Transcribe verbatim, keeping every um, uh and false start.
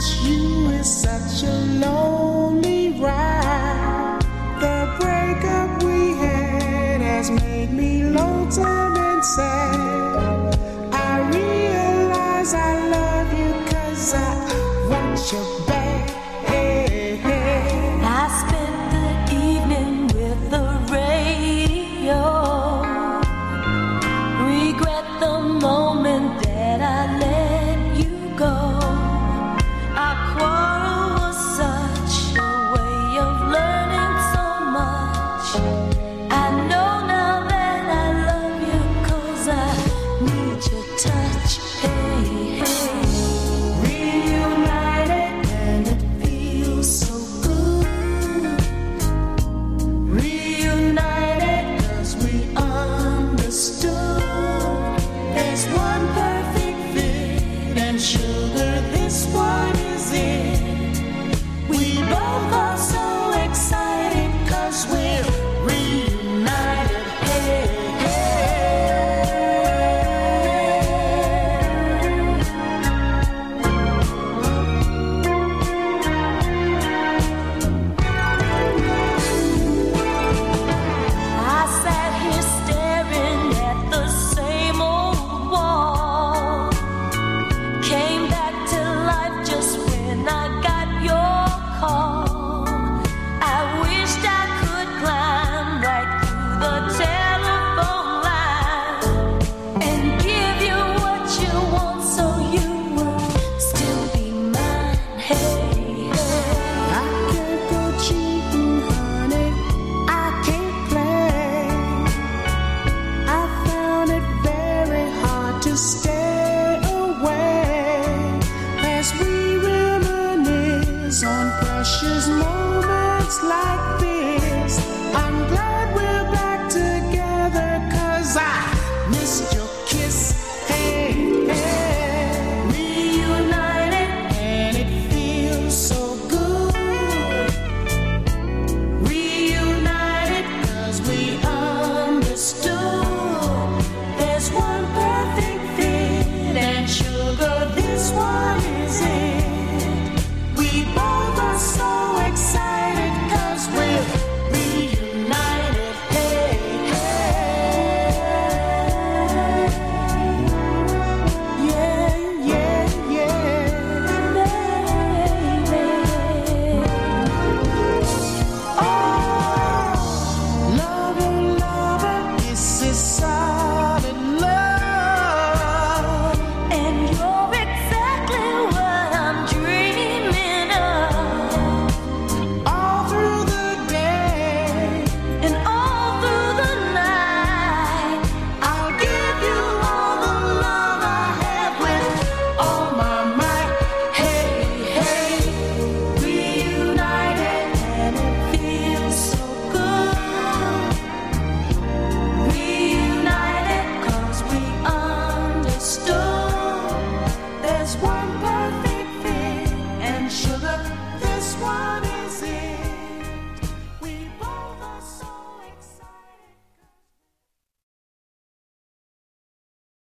you is such a lonely ride. The breakup we had has made me lonesome and sad. I realize I love you 'cause I want you back. Hey, hey. I spent the evening with the radio. Regret the moment that I let you go. Our quarrel was such a way of learning so much. I know now that I love you 'cause I need you